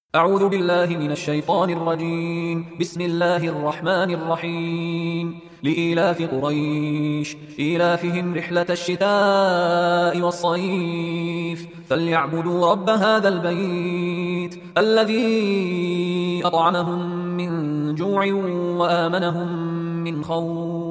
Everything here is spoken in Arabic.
أعوذ بالله من الشيطان الرجيم. بسم الله الرحمن الرحيم. لإيلاف قريش إيلافهم رحلة الشتاء والصيف فليعبدوا رب هذا البيت الذي أطعمهم من جوع وآمنهم من خوف.